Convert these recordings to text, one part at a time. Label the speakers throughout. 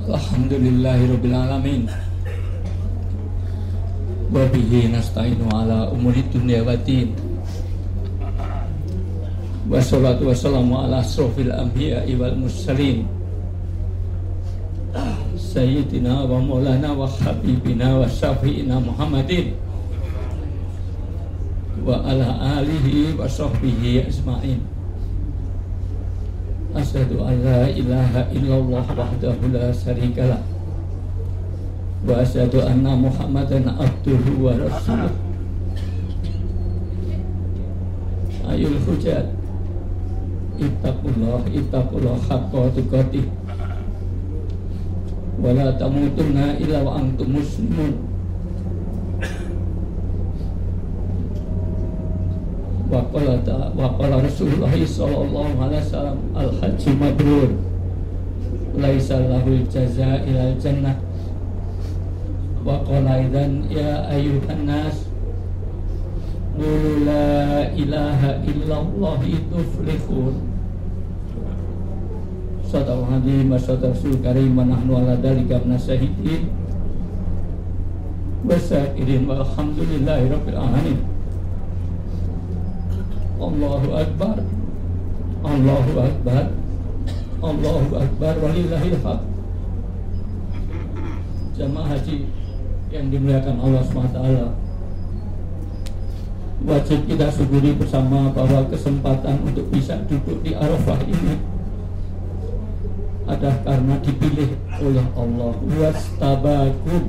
Speaker 1: Alhamdulillahirabbil alamin. Wa bihi nasta'inu ala umuri dunya waddin. Wassalatu wassalamu ala asrofil anbiya'i wal mursalin Sayyidina wa maulana wa habibina wa syafi'ina Muhammadin wa ala alihi wa sahbihi ajma'in. Asyhadu an la ilaha illallah wahdahu la syarikalah wa asyhadu anna Muhammadan abduhu wa rasuluh. Ayul hujat ittaqullah haqqa tuqatih wa la tamutunna illa wa antum muslimun. Wa qala Rasulullah sallallahu alaihi wasallam al-hajju mabrur laisa lahul jazaa ilal jannah. Wa qala idzan ya ayyuhan nas qul la ilaha illallah tuflihun. Sadaqallahu alazim wa sadaqal karim wa nahnu ala dzalika minasyahidin wa syakirin walhamdulillahi rabbil alamin. Allahu akbar, Allahu akbar, Allahu akbar, walillahil hamd. Jamaah haji yang dimuliakan Allah SWT, wajib kita syukuri bersama bahwa kesempatan untuk bisa duduk di Arafah ini adalah karena dipilih oleh Allah. Wastabakum,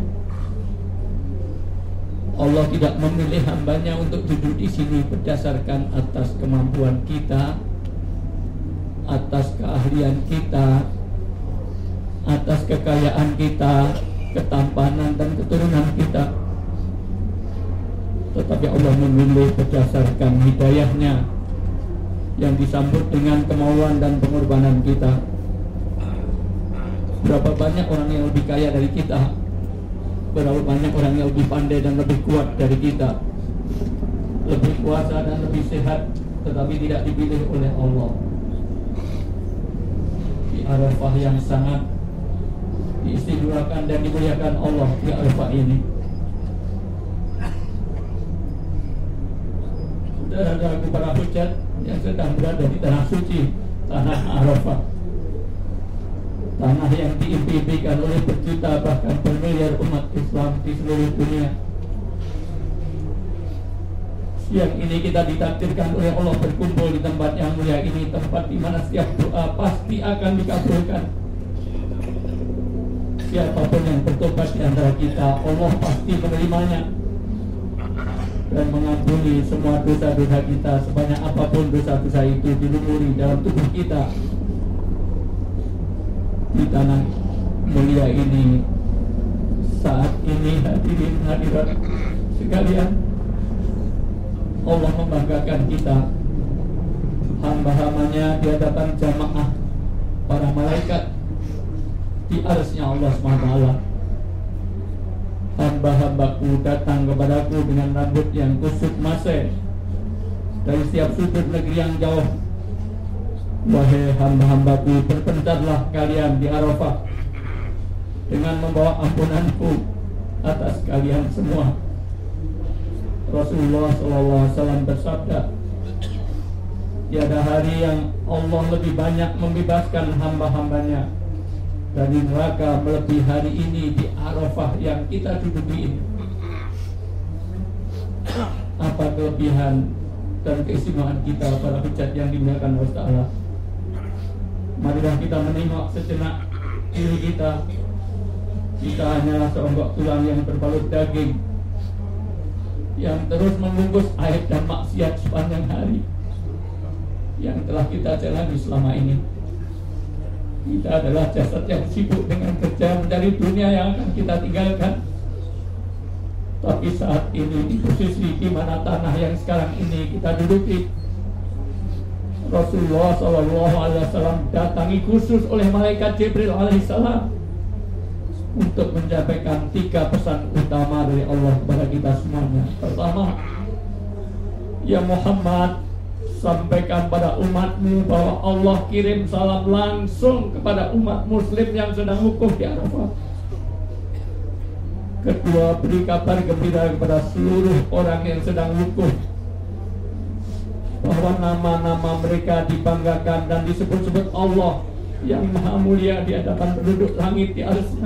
Speaker 1: Allah tidak memilih hambanya untuk duduk di sini berdasarkan atas kemampuan kita, atas keahlian kita, atas kekayaan kita, ketampanan dan keturunan kita. Tetapi Allah memilih berdasarkan hidayahnya yang disambut dengan kemauan dan pengorbanan kita. Berapa banyak orang yang lebih kaya dari kita, berapa banyak orang yang lebih pandai dan lebih kuat dari kita, lebih kuasa dan lebih sehat, tetapi tidak dipilih oleh Allah. Di Arafah yang sangat diistimewakan dan dimuliakan Allah di Arafah ini, saudara-saudaraku para hujat yang sedang berada di tanah suci, tanah Arafah, tanah yang diimpikan oleh berjuta bahkan bermiliar umat Islam di seluruh dunia. Siang ini kita ditakdirkan oleh Allah berkumpul di tempat yang mulia ini, tempat di mana setiap doa pasti akan dikabulkan. Siapapun yang bertobat di antara kita, Allah pasti menerimanya dan mengampuni semua dosa-dosa kita, sebanyak apapun dosa-dosa itu dilumuri dalam tubuh kita. Di tanah mulia ini, saat ini hadirin hadirat sekalian, Allah membanggakan kita, hamba-hambanya di hadapan jamaah para malaikat di arsy-Nya Allah SWT. Hamba-hambaku datang kepadaku dengan rambut yang kusut masai dari setiap sudut negeri yang jauh. Wahai hamba-hambaku, berpencarlah kalian di Arafah dengan membawa ampunanku atas kalian semua. Rasulullah SAW bersabda, tiada hari yang Allah lebih banyak membebaskan hamba-hambanya dari neraka melebihi hari ini di Arafah yang kita duduki ini. Apa kelebihan dan keistimewaan kita para hujat yang dimuliakan Allah Ta'ala? Marilah kita menengok sejenak diri kita. Kita hanyalah seonggok tulang yang berbalut daging, yang terus membungkus aib dan maksiat sepanjang hari yang telah kita jalani selama ini. Kita adalah jasad yang sibuk dengan kerja mencari dunia yang akan kita tinggalkan. Tapi saat ini di posisi di mana tanah yang sekarang ini kita duduki, Rasulullah SAW datangi khusus oleh malaikat Jibril alaihissalam untuk menyampaikan 3 pesan utama dari Allah kepada kita semuanya. Pertama, ya Muhammad sampaikan pada umatmu bahwa Allah kirim salam langsung kepada umat muslim yang sedang wukuf di Arafah. Kedua, beri kabar gembira kepada seluruh orang yang sedang wukuf bahwa nama-nama mereka dibanggakan dan disebut-sebut Allah yang maha mulia di hadapan penduduk langit di arsy-Nya.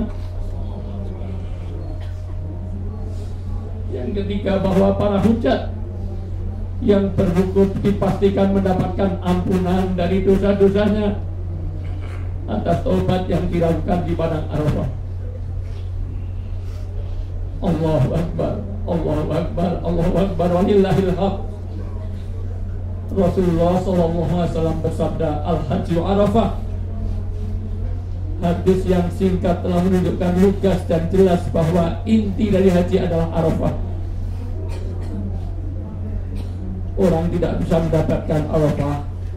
Speaker 1: Yang ketiga, bahwa para hujat yang berwukuf dipastikan mendapatkan ampunan dari dosa-dosanya atas taubat yang dilakukan di padang Arafah. Allahu Akbar, Allahu Akbar, Allahu Akbar, walillahil hamd. Rasulullah SAW bersabda, Al-Hajju Arafah. Hadis yang singkat telah menunjukkan lugas dan jelas bahwa inti dari haji adalah Arafah. Orang tidak bisa mendapatkan Arafah,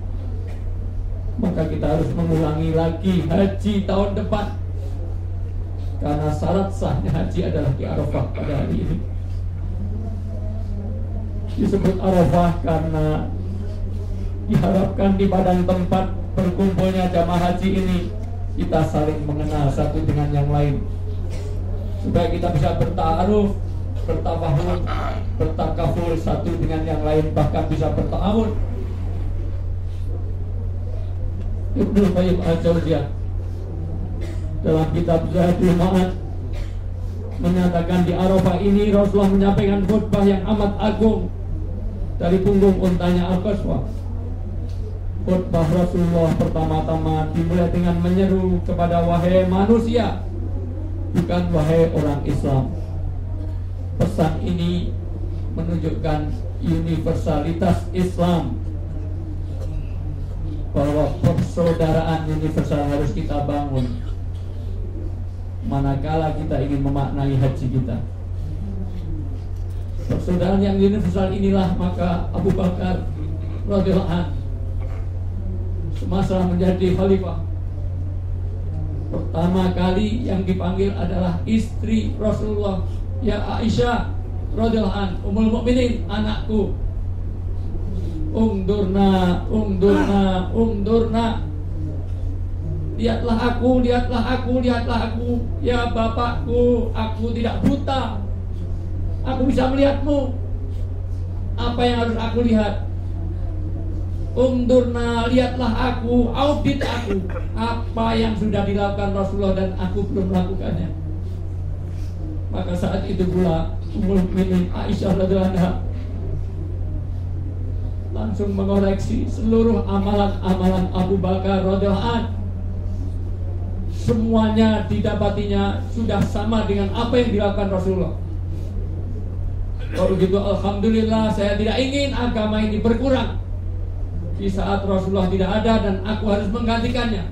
Speaker 1: maka kita harus mengulangi lagi haji tahun depan, karena syarat sahnya haji adalah di Arafah pada hari ini. Disebut Arafah karena diharapkan di padang tempat berkumpulnya jamaah haji ini kita saling mengenal satu dengan yang lain, supaya kita bisa bertaaruf, bertafahum, bertakaful satu dengan yang lain, bahkan bisa berta'awun. Ibnu Qayyim al-Jauziyah dalam kitab Zadul Ma'ad menyatakan di Arafah ini Rasulullah menyampaikan khutbah yang amat agung dari punggung untanya Al-Qaswah. Khutbah Rasulullah pertama-tama dimulai dengan menyeru kepada wahai manusia, bukan wahai orang Islam. Pesan ini menunjukkan universalitas Islam, bahwa persaudaraan universal harus kita bangun manakala kita ingin memaknai haji kita. Persaudaraan yang universal inilah maka Abu Bakar radhiyallahu anhu semasa menjadi khalifah pertama kali yang dipanggil adalah istri Rasulullah, ya Aisyah radhiyallahu anha, ummul mukminin, anakku, ungdurna, ungdurna, ungdurna, lihatlah aku, lihatlah aku, lihatlah aku, ya bapakku, aku tidak buta, aku bisa melihatmu. Apa yang harus aku lihat? Ungdurna, lihatlah aku, audit aku, apa yang sudah dilakukan Rasulullah dan aku belum melakukannya. Maka saat itu pula ummul mukminin Aisyah radhiyallahu anha langsung mengoreksi seluruh amalan-amalan Abu Bakar radhiyallahu anhu. Semuanya didapatinya sudah sama dengan apa yang dilakukan Rasulullah. Kalau begitu alhamdulillah, saya tidak ingin agama ini berkurang di saat Rasulullah tidak ada dan aku harus menggantikannya.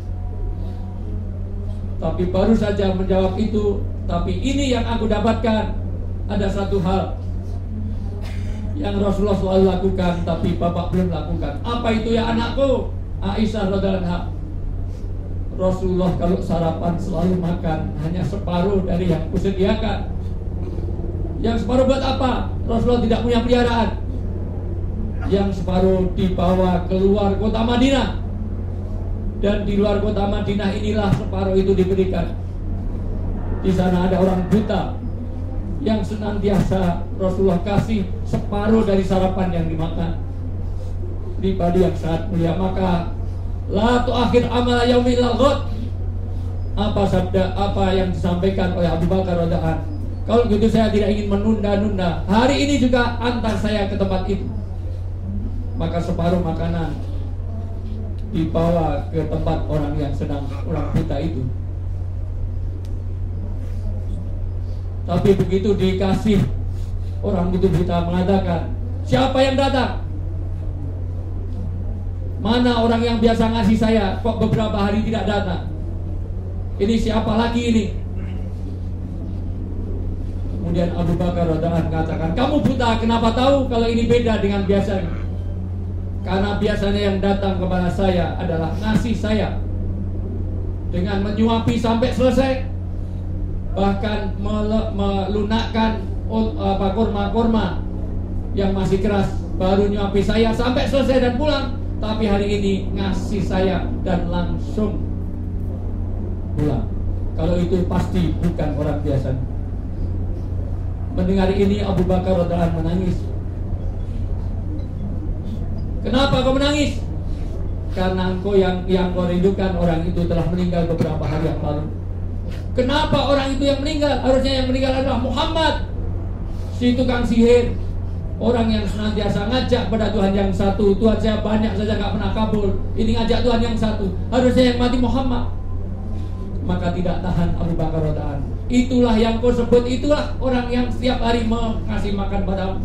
Speaker 1: Tapi baru saja menjawab itu, tapi ini yang aku dapatkan. Ada satu hal yang Rasulullah selalu lakukan tapi bapak belum lakukan. Apa itu ya anakku? Aisyah radhiyallahu anha, Rasulullah kalau sarapan selalu makan hanya separuh dari yang kusediakan. Yang separuh buat apa? Rasulullah tidak punya peliharaan. Yang separuh dibawa keluar kota Madinah, dan di luar kota Madinah inilah separuh itu diberikan. Di sana ada orang buta yang senantiasa Rasulullah kasih separuh dari sarapan yang dimakan. Pribadi yang sangat mulia. Maka la tu'akhir amala yaumil ghad. Apa sabda, apa yang disampaikan oleh Abu Bakar radhiyallahu anhu? Kalau begitu saya tidak ingin menunda-nunda. Hari ini juga antar saya ke tempat itu. Maka separuh makanan dibawa ke tempat orang yang sedang orang buta itu. Tapi begitu dikasih, orang itu buta mengatakan, siapa yang datang? Mana orang yang biasa ngasih saya, kok beberapa hari tidak datang? Ini siapa lagi ini? Kemudian Abu Bakar radhiyallahu anhu katakan, kamu buta, kenapa tahu kalau ini beda dengan biasanya? Karena biasanya yang datang kepada saya adalah ngasih saya dengan menyuapi sampai selesai, bahkan melunakkan kurma-kurma yang masih keras baru nyuapi saya sampai selesai dan pulang. Tapi hari ini ngasih saya dan langsung pulang. Kalau itu pasti bukan orang biasa. Mendengar ini Abu Bakar radhiyallahu anhu menangis. Kenapa kau menangis? Karena engkau yang kau rindukan orang itu telah meninggal beberapa hari yang lalu. Kenapa orang itu yang meninggal? Harusnya yang meninggal adalah Muhammad, si tukang sihir, orang yang senantiasa ngajak pada Tuhan yang satu. Tuhan saya banyak saja gak pernah kabul, ini ngajak Tuhan yang satu. Harusnya yang mati Muhammad. Maka tidak tahan Abu Bakar radhiyallahu anhu. Itulah yang kau sebut, itulah orang yang setiap hari mengasih makan padamu.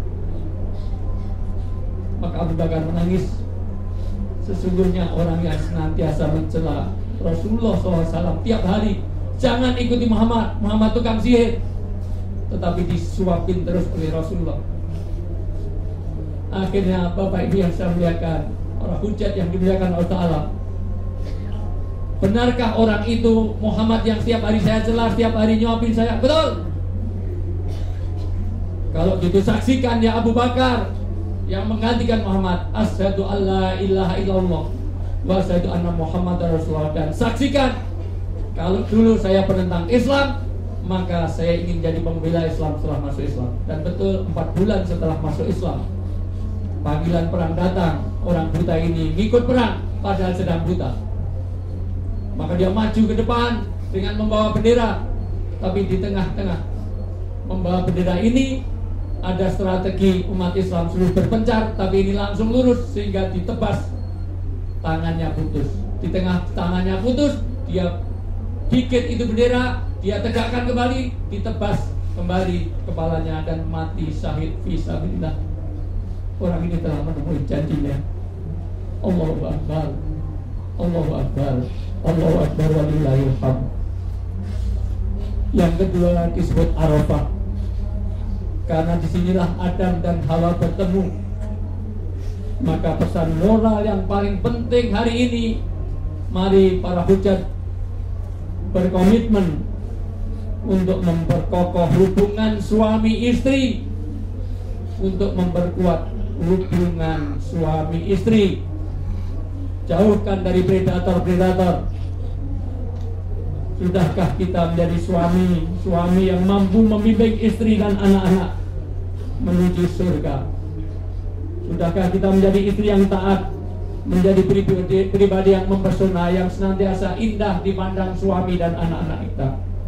Speaker 1: Maka Abu Bakar menangis. Sesungguhnya orang yang senantiasa mencela Rasulullah SAW tiap hari, jangan ikuti Muhammad, Muhammad tukang sihir, tetapi disuapin terus oleh Rasulullah. Akhirnya Bapak Ibu yang saya muliakan, para hujat yang dimuliakan Allah Ta'ala, benarkah orang itu Muhammad yang setiap hari saya celah, setiap hari nyuapin saya? Betul. Kalau gitu saksikan ya Abu Bakar yang menggantikan Muhammad, asyhadu alla ilaha illallah wa asyhadu anna Muhammadar Rasulullah. Dan saksikan, kalau dulu saya penentang Islam, maka saya ingin jadi pembela Islam setelah masuk Islam. Dan betul 4 bulan setelah masuk Islam, panggilan perang datang. Orang buta ini ngikut perang padahal sedang buta. Maka dia maju ke depan dengan membawa bendera. Tapi di tengah-tengah membawa bendera ini ada strategi umat Islam suruh berpencar, tapi ini langsung lurus sehingga ditebas, tangannya putus. Di tengah tangannya putus, dia dikit itu bendera, dia tegakkan kembali, ditebas kembali kepalanya dan mati syahid fisabilillah. Orang ini telah menemui janjinya. Allahu Akbar, Allahu Akbar, Allahu Akbar walillahil hamd. Yang kedua disebut Arafah, karena disinilah Adam dan Hawa bertemu. Maka pesan moral yang paling penting hari ini, mari para hujat berkomitmen untuk memperkokoh hubungan suami istri, untuk memperkuat hubungan suami istri, jauhkan dari predator-predator. Sudahkah kita menjadi suami yang mampu membimbing istri dan anak-anak menuju surga? Sudahkah kita menjadi istri yang taat, menjadi pribadi yang mempesona, yang senantiasa indah dipandang suami dan anak-anak kita?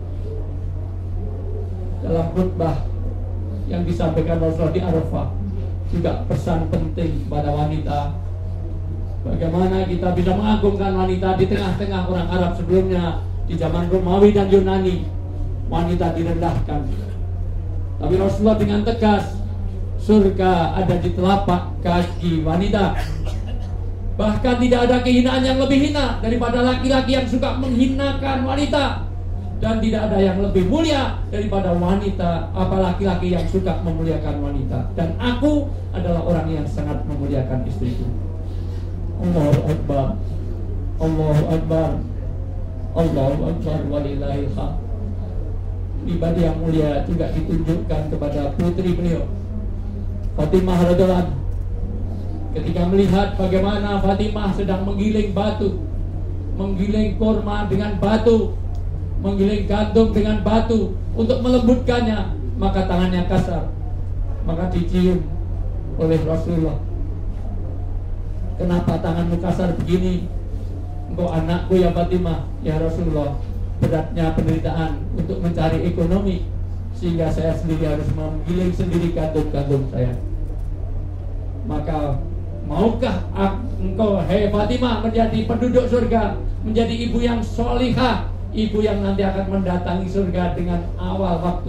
Speaker 1: Dalam khutbah yang disampaikan Rasulullah di Arafah juga pesan penting pada wanita. Bagaimana kita bisa mengagungkan wanita di tengah-tengah orang Arab sebelumnya. Di zaman Romawi dan Yunani, wanita direndahkan. Tapi Rasulullah dengan tegas, surga ada di telapak kaki wanita. Bahkan tidak ada kehinaan yang lebih hina daripada laki-laki yang suka menghinakan wanita. Dan tidak ada yang lebih mulia daripada wanita, apa laki-laki yang suka memuliakan wanita. Dan aku adalah orang yang sangat memuliakan istriku. Allahu Akbar, Allahu Akbar, Allahu Akbar walillahil hamd. Pribadi yang mulia juga ditunjukkan kepada putri beliau, Fatimah radhiyallahu anha. Ketika melihat bagaimana Fatimah sedang menggiling batu, menggiling kurma dengan batu, menggiling gandum dengan batu untuk melembutkannya, maka tangannya kasar. Maka dicium oleh Rasulullah. Kenapa tanganmu kasar begini? Engkau anakku ya Fatimah. Ya Rasulullah, beratnya penderitaan untuk mencari ekonomi, sehingga saya sendiri harus menggiling sendiri gandum-gandum saya. Maka maukah engkau, hei Fatimah, menjadi penduduk surga, menjadi ibu yang solihah, ibu yang nanti akan mendatangi surga dengan awal waktu?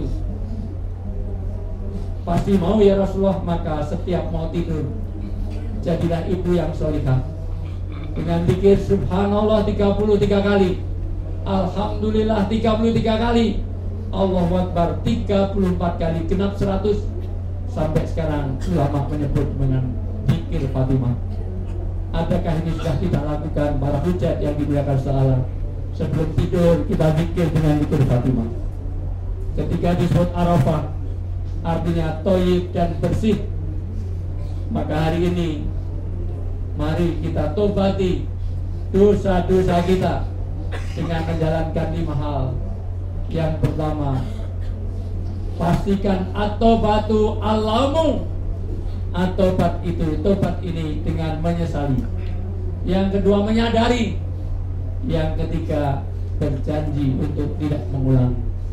Speaker 1: Pasti mau ya Rasulullah. Maka setiap mau tidur, jadilah ibu yang solihah dengan zikir subhanallah 33 kali, alhamdulillah 33 kali, Allahu Akbar 34 kali, genap 100. Sampai sekarang ulama menyebut dengan zikir Fatimah. Adakah ini sudah kita lakukan para hujat yang dimuliakan Allah? Sebelum tidur kita zikir dengan zikir Fatimah. Ketika disebut Arafah, artinya thayyib dan bersih. Maka hari ini mari kita tobati dosa-dosa kita dengan menjalankan 5 hal. Yang pertama, pastikan at-taubatu alamu. At-taubat itu, tobat ini dengan menyesali. Yang kedua, menyadari. Yang ketiga, berjanji untuk tidak mengulang.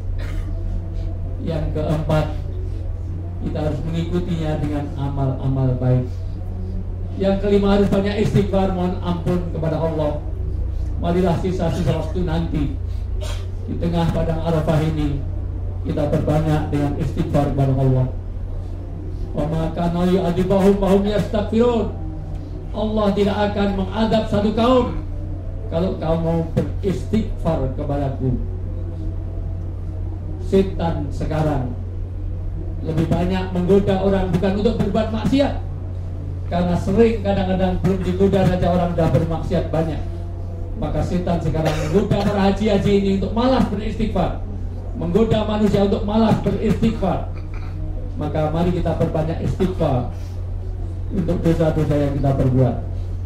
Speaker 1: Yang keempat, kita harus mengikutinya dengan amal-amal baik. Yang kelima, harus banyak istighfar, mohon ampun kepada Allah. Marilah sisa-sisa waktu nanti di tengah padang Arafah ini kita berbanyak dengan istighfar kepada Allah. Wa ma kana yu'adzibahum wa hum yastaghfirun. Allah tidak akan mengadab satu kaum kalau kamu mau beristighfar kepadaku. Setan sekarang lebih banyak menggoda orang bukan untuk berbuat maksiat, karena sering kadang-kadang belum digoda saja orang sudah bermaksiat banyak. Maka setan sekarang menggoda para haji-haji ini untuk malas beristighfar, menggoda manusia untuk malas beristighfar. Maka mari kita perbanyak istighfar untuk dosa-dosa yang kita perbuat.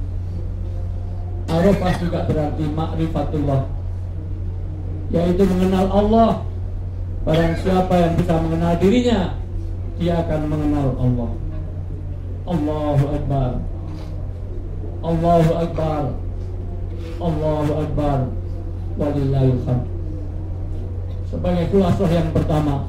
Speaker 1: Arafah juga berarti ma'rifatullah, yaitu mengenal Allah. Barang siapa yang bisa mengenal dirinya, dia akan mengenal Allah. Allahu Akbar, Allahu Akbar, Allahu Akbar, walillahil hamd. Sebagai khulasah yang pertama,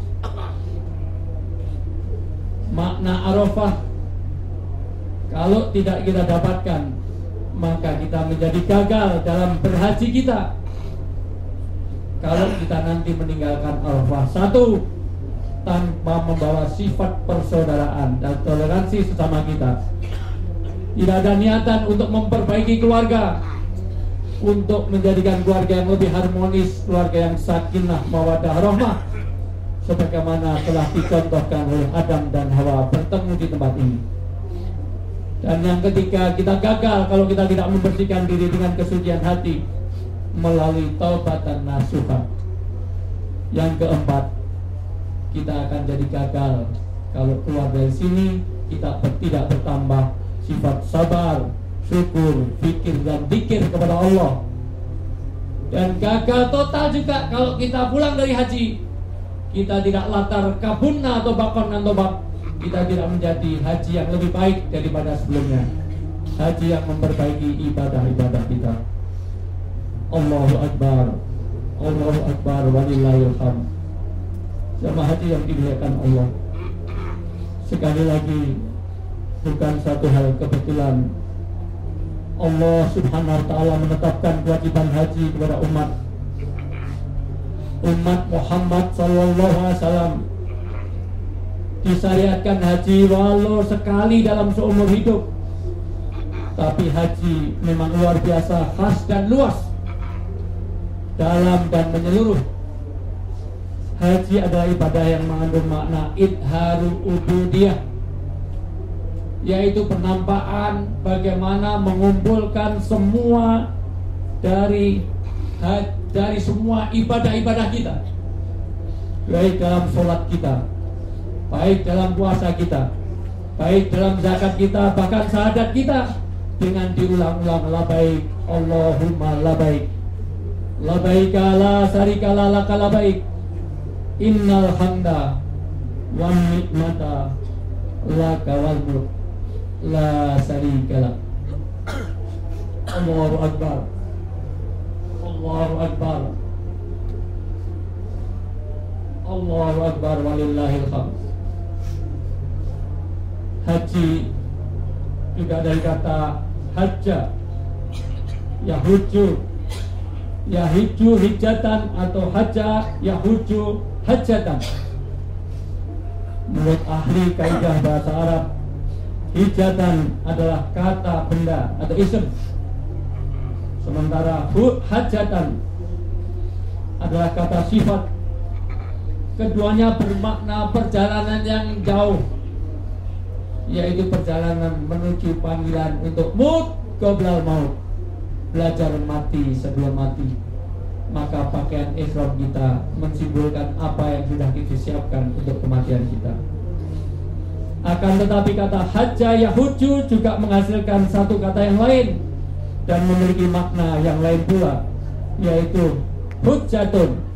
Speaker 1: makna Arafah kalau tidak kita dapatkan, maka kita menjadi gagal dalam berhaji kita. Kalau kita nanti meninggalkan Arafah, satu, tanpa membawa sifat persaudaraan dan toleransi sesama kita. Tidak ada niatan untuk memperbaiki keluarga, untuk menjadikan keluarga yang lebih harmonis, keluarga yang sakinah, mawaddah, rahmah, sebagaimana telah dicontohkan oleh Adam dan Hawa bertemu di tempat ini. Dan yang ketiga, kita gagal kalau kita tidak membersihkan diri dengan kesucian hati melalui taubatan nasuha. Yang keempat, kita akan jadi gagal kalau keluar dari sini kita tidak bertambah sifat sabar, syukur, fikir dan dzikir kepada Allah. Dan gagal total juga kalau kita pulang dari haji, kita tidak latar kabunna atau bakon antobak, kita tidak menjadi haji yang lebih baik daripada sebelumnya, haji yang memperbaiki ibadah-ibadah kita. Allahu Akbar, Allahu Akbar, walillahil hamd. Jamaah haji yang dimuliakan Allah, sekali lagi, bukan satu hal kebetulan Allah subhanahu wa ta'ala menetapkan kewajiban haji kepada umat Muhammad sallallahu alaihi wasallam. Disyariatkan haji walau sekali dalam seumur hidup. Tapi haji memang luar biasa, khas dan luas, dalam dan menyeluruh. Haji adalah ibadah yang mengandung makna idharul ubudiyah, yaitu penampakan bagaimana mengumpulkan semua dari semua ibadah-ibadah kita, baik dalam sholat kita, baik dalam puasa kita, baik dalam zakat kita, bahkan syahadat kita, dengan diulang-ulang labaik Allahumma labaik, labaika la syarika laka labaik, innal hamda wan nikmata laka wal mulk la syarika lak. Allahu Akbar, Allahu Akbar, Allahu Akbar, walillahil hamd. Haji juga dari kata hajja, yahujju hijjatan atau hajja yahujju hajjatan. Menurut ahli kaidah bahasa Arab, hijjatan adalah kata benda atau isim, sementara hajjatan adalah kata sifat. Keduanya bermakna perjalanan yang jauh, yaitu perjalanan menuju panggilan untuk mut qoblal maut, belajar mati sebelum mati. Maka pakaian ihram kita mensimbolkan apa yang sudah kita siapkan untuk kematian kita. Akan tetapi kata hajja yahuju juga menghasilkan satu kata yang lain dan memiliki makna yang lain pula, yaitu hujjatun.